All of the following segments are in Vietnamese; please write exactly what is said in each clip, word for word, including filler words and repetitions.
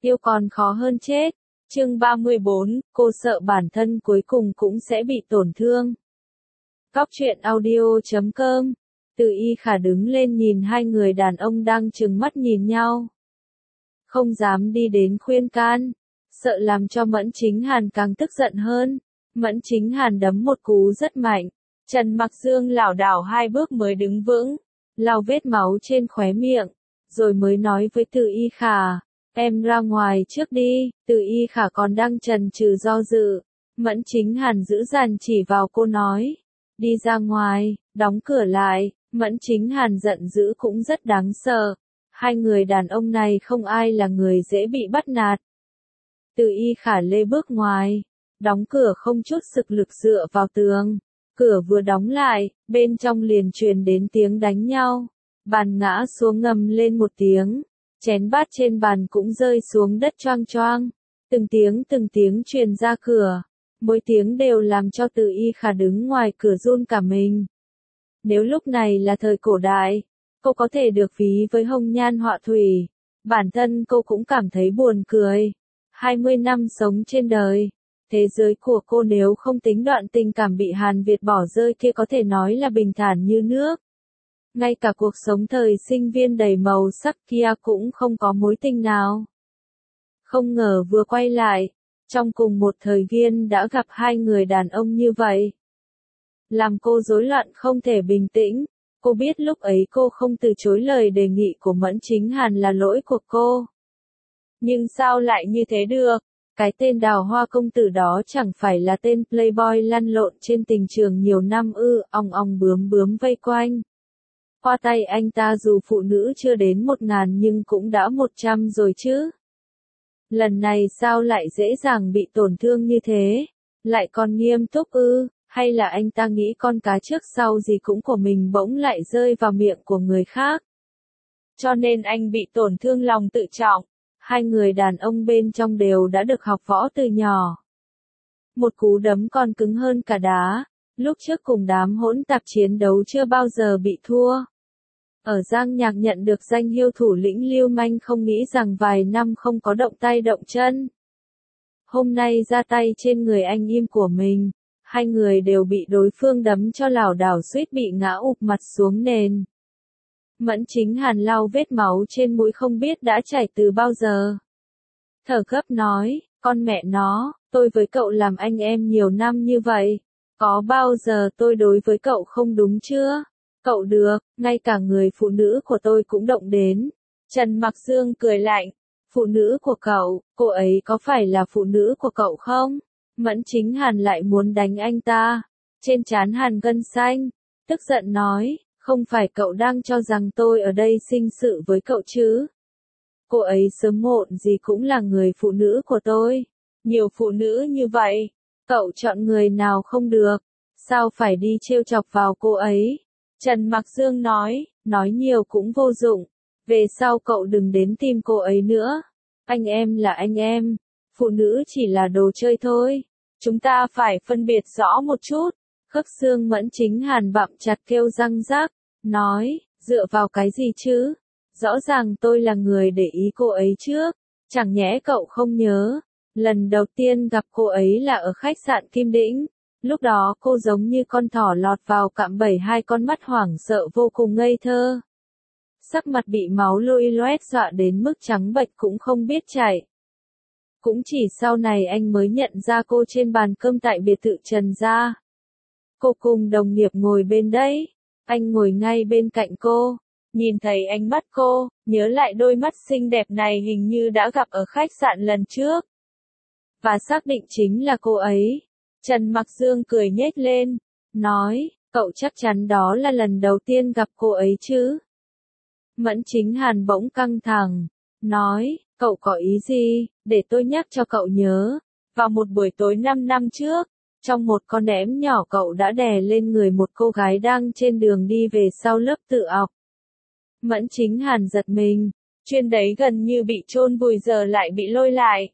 yêu còn khó hơn chết. Chương ba mươi bốn, cô sợ bản thân cuối cùng cũng sẽ bị tổn thương. Góc truyện audio chấm com. Từ Y Khả đứng lên nhìn hai người đàn ông đang trừng mắt nhìn nhau. Không dám đi đến khuyên can, sợ làm cho Mẫn Chính Hàn càng tức giận hơn. Mẫn Chính Hàn đấm một cú rất mạnh. Trần Mặc Dương lảo đảo hai bước mới đứng vững, lau vết máu trên khóe miệng, rồi mới nói với Từ Y Khả, em ra ngoài trước đi. Từ Y Khả còn đang chần chừ do dự. Mẫn Chính Hàn giữ dằn chỉ vào cô nói, đi ra ngoài, đóng cửa lại. Mẫn Chính Hàn giận dữ cũng rất đáng sợ. Hai người đàn ông này không ai là người dễ bị bắt nạt. Từ Y Khả lê bước ngoài, đóng cửa không chút sức lực dựa vào tường. Cửa vừa đóng lại, bên trong liền truyền đến tiếng đánh nhau. Bàn ngã xuống ngầm lên một tiếng. Chén bát trên bàn cũng rơi xuống đất choang choang. Từng tiếng từng tiếng truyền ra cửa. Mỗi tiếng đều làm cho Từ Y Khả đứng ngoài cửa run cả mình. Nếu lúc này là thời cổ đại, cô có thể được ví với hồng nhan họa thủy. Bản thân cô cũng cảm thấy buồn cười. hai mươi năm sống trên đời. Thế giới của cô nếu không tính đoạn tình cảm bị Hàn Việt bỏ rơi kia có thể nói là bình thản như nước. Ngay cả cuộc sống thời sinh viên đầy màu sắc kia cũng không có mối tình nào. Không ngờ vừa quay lại, trong cùng một thời viên đã gặp hai người đàn ông như vậy. Làm cô rối loạn không thể bình tĩnh. Cô biết lúc ấy cô không từ chối lời đề nghị của Mẫn Chính Hàn là lỗi của cô. Nhưng sao lại như thế được? Cái tên Đào Hoa công tử đó chẳng phải là tên playboy lăn lộn trên tình trường nhiều năm ư? Ong ong bướm bướm vây quanh. Qua tay anh ta dù phụ nữ chưa đến một ngàn nhưng cũng đã một trăm rồi chứ. Lần này sao lại dễ dàng bị tổn thương như thế? Lại còn nghiêm túc ư? Hay là anh ta nghĩ con cá trước sau gì cũng của mình bỗng lại rơi vào miệng của người khác? Cho nên anh bị tổn thương lòng tự trọng. Hai người đàn ông bên trong đều đã được học võ từ nhỏ. Một cú đấm còn cứng hơn cả đá. Lúc trước cùng đám hỗn tạp chiến đấu chưa bao giờ bị thua. Ở Giang Nhạc nhận được danh hiệu thủ lĩnh lưu manh không nghĩ rằng vài năm không có động tay động chân. Hôm nay ra tay trên người anh im của mình. Hai người đều bị đối phương đấm cho lảo đảo suýt bị ngã ụp mặt xuống nền. Mẫn Chính Hàn lau vết máu trên mũi không biết đã chảy từ bao giờ. Thở gấp nói, con mẹ nó, tôi với cậu làm anh em nhiều năm như vậy. Có bao giờ tôi đối với cậu không đúng chưa? Cậu được, ngay cả người phụ nữ của tôi cũng động đến. Trần Mặc Dương cười lạnh, phụ nữ của cậu, cô ấy có phải là phụ nữ của cậu không? Mẫn Chính Hàn lại muốn đánh anh ta. Trên trán Hàn gân xanh, tức giận nói, không phải cậu đang cho rằng tôi ở đây sinh sự với cậu chứ? Cô ấy sớm muộn gì cũng là người phụ nữ của tôi. Nhiều phụ nữ như vậy, cậu chọn người nào không được? Sao phải đi trêu chọc vào cô ấy? Trần Mặc Dương nói, nói nhiều cũng vô dụng. Về sau cậu đừng đến tìm cô ấy nữa. Anh em là anh em. Phụ nữ chỉ là đồ chơi thôi. Chúng ta phải phân biệt rõ một chút. Khớp xương Mẫn Chính Hàn bặm chặt kêu răng rác. Nói, dựa vào cái gì chứ? Rõ ràng tôi là người để ý cô ấy trước. Chẳng nhẽ cậu không nhớ. Lần đầu tiên gặp cô ấy là ở khách sạn Kim Đĩnh. Lúc đó cô giống như con thỏ lọt vào cạm bẫy, hai con mắt hoảng sợ vô cùng ngây thơ. Sắc mặt bị máu lôi loét dọa đến mức trắng bệch cũng không biết chạy. Cũng chỉ sau này anh mới nhận ra cô trên bàn cơm tại biệt thự Trần gia. Cô cùng đồng nghiệp ngồi bên đấy. Anh ngồi ngay bên cạnh cô. Nhìn thấy ánh mắt cô, nhớ lại đôi mắt xinh đẹp này hình như đã gặp ở khách sạn lần trước. Và xác định chính là cô ấy. Trần Mặc Dương cười nhếch lên, nói, cậu chắc chắn đó là lần đầu tiên gặp cô ấy chứ? Mẫn Chính Hàn bỗng căng thẳng, nói, cậu có ý gì? Để tôi nhắc cho cậu nhớ. Vào một buổi tối năm năm trước, trong một con ném nhỏ cậu đã đè lên người một cô gái đang trên đường đi về sau lớp tự học. Mẫn Chính Hàn giật mình, chuyện đấy gần như bị chôn vùi giờ lại bị lôi lại.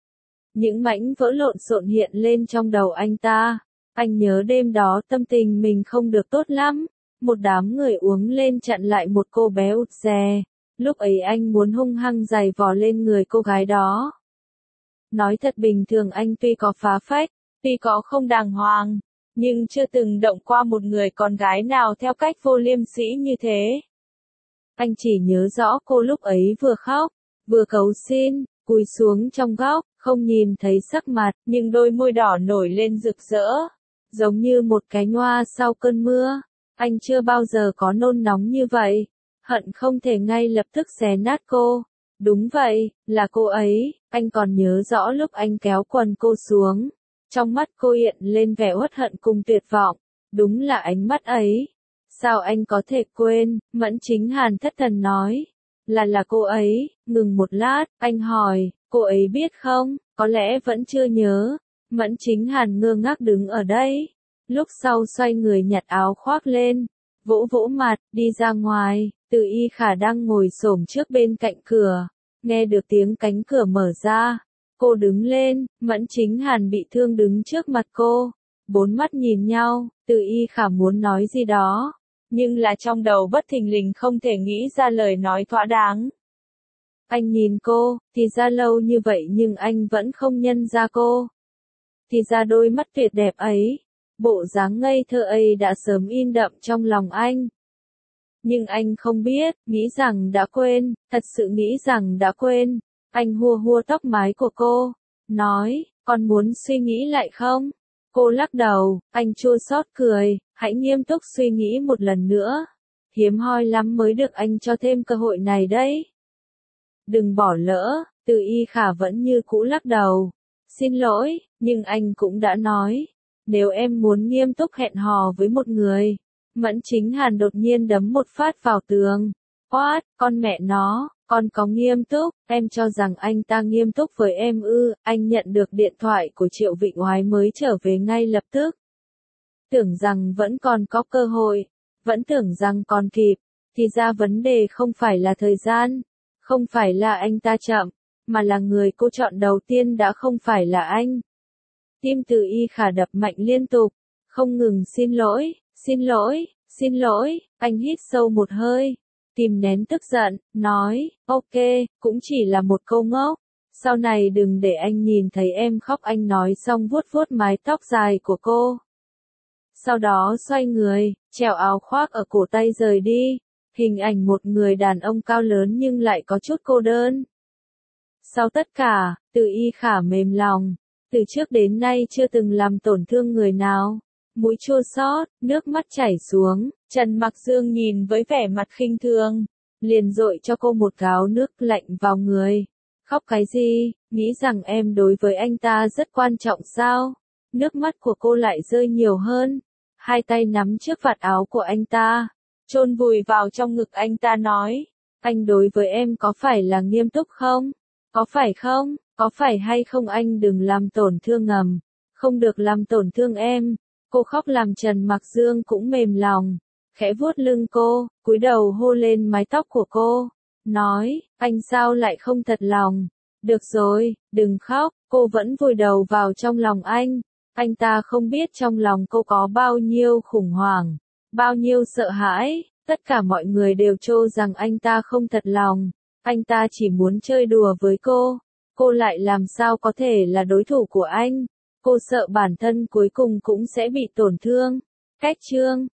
Những mảnh vỡ lộn xộn hiện lên trong đầu anh ta. Anh nhớ đêm đó tâm tình mình không được tốt lắm. Một đám người uống lên chặn lại một cô bé ụt dè. Lúc ấy anh muốn hung hăng giày vò lên người cô gái đó. Nói thật bình thường anh tuy có phá phách, tuy có không đàng hoàng, nhưng chưa từng động qua một người con gái nào theo cách vô liêm sỉ như thế. Anh chỉ nhớ rõ cô lúc ấy vừa khóc, vừa cầu xin, cúi xuống trong góc, không nhìn thấy sắc mặt, nhưng đôi môi đỏ nổi lên rực rỡ, giống như một cánh hoa sau cơn mưa. Anh chưa bao giờ có nôn nóng như vậy, hận không thể ngay lập tức xé nát cô. Đúng vậy, là cô ấy, anh còn nhớ rõ lúc anh kéo quần cô xuống. Trong mắt cô hiện lên vẻ uất hận cùng tuyệt vọng, đúng là ánh mắt ấy. Sao anh có thể quên, Mẫn Chính Hàn thất thần nói. Là là cô ấy, ngừng một lát, anh hỏi, cô ấy biết không, có lẽ vẫn chưa nhớ. Mẫn Chính Hàn ngơ ngác đứng ở đây. Lúc sau xoay người nhặt áo khoác lên, vỗ vỗ mặt, đi ra ngoài. Từ Y Khả đang ngồi xổm trước bên cạnh cửa, nghe được tiếng cánh cửa mở ra. Cô đứng lên, Mẫn Chính Hàn bị thương đứng trước mặt cô. Bốn mắt nhìn nhau, Từ Y Khả muốn nói gì đó, nhưng là trong đầu bất thình lình không thể nghĩ ra lời nói thỏa đáng. Anh nhìn cô, thì ra lâu như vậy nhưng anh vẫn không nhận ra cô. Thì ra đôi mắt tuyệt đẹp ấy, bộ dáng ngây thơ ấy đã sớm in đậm trong lòng anh. Nhưng anh không biết, nghĩ rằng đã quên, thật sự nghĩ rằng đã quên. Anh hùa hùa tóc mái của cô, nói, con muốn suy nghĩ lại không? Cô lắc đầu, anh chua xót cười, hãy nghiêm túc suy nghĩ một lần nữa. Hiếm hoi lắm mới được anh cho thêm cơ hội này đấy. Đừng bỏ lỡ, Từ Y Khả vẫn như cũ lắc đầu. Xin lỗi, nhưng anh cũng đã nói, nếu em muốn nghiêm túc hẹn hò với một người. Mẫn Chính Hàn đột nhiên đấm một phát vào tường. What, con mẹ nó, con có nghiêm túc, em cho rằng anh ta nghiêm túc với em ư? Anh nhận được điện thoại của Triệu Vịnh Oái mới trở về ngay lập tức. Tưởng rằng vẫn còn có cơ hội, vẫn tưởng rằng còn kịp, thì ra vấn đề không phải là thời gian, không phải là anh ta chậm, mà là người cô chọn đầu tiên đã không phải là anh. Tim Từ Y Khả đập mạnh liên tục, không ngừng xin lỗi, xin lỗi, xin lỗi. Anh hít sâu một hơi, kìm nén tức giận, nói, ok, cũng chỉ là một câu ngốc, sau này đừng để anh nhìn thấy em khóc. Anh nói xong vuốt vuốt mái tóc dài của cô. Sau đó xoay người, treo áo khoác ở cổ tay rời đi, hình ảnh một người đàn ông cao lớn nhưng lại có chút cô đơn. Sau tất cả, Từ Y Khả mềm lòng, từ trước đến nay chưa từng làm tổn thương người nào. Mũi chua xót, nước mắt chảy xuống, Trần Mặc Dương nhìn với vẻ mặt khinh thường, liền dội cho cô một gáo nước lạnh vào người. Khóc cái gì, nghĩ rằng em đối với anh ta rất quan trọng sao? Nước mắt của cô lại rơi nhiều hơn, hai tay nắm trước vạt áo của anh ta, chôn vùi vào trong ngực anh ta nói, anh đối với em có phải là nghiêm túc không? Có phải không? Có phải hay không? Anh đừng làm tổn thương ngầm, không được làm tổn thương em. Cô khóc làm Trần Mặc Dương cũng mềm lòng, khẽ vuốt lưng cô, cúi đầu hôn lên mái tóc của cô, nói, anh sao lại không thật lòng? Được rồi, đừng khóc. Cô vẫn vùi đầu vào trong lòng anh. Anh ta không biết trong lòng cô có bao nhiêu khủng hoảng, bao nhiêu sợ hãi. Tất cả mọi người đều cho rằng anh ta không thật lòng, anh ta chỉ muốn chơi đùa với cô. Cô lại làm sao có thể là đối thủ của anh? Cô sợ bản thân cuối cùng cũng sẽ bị tổn thương. Cách chương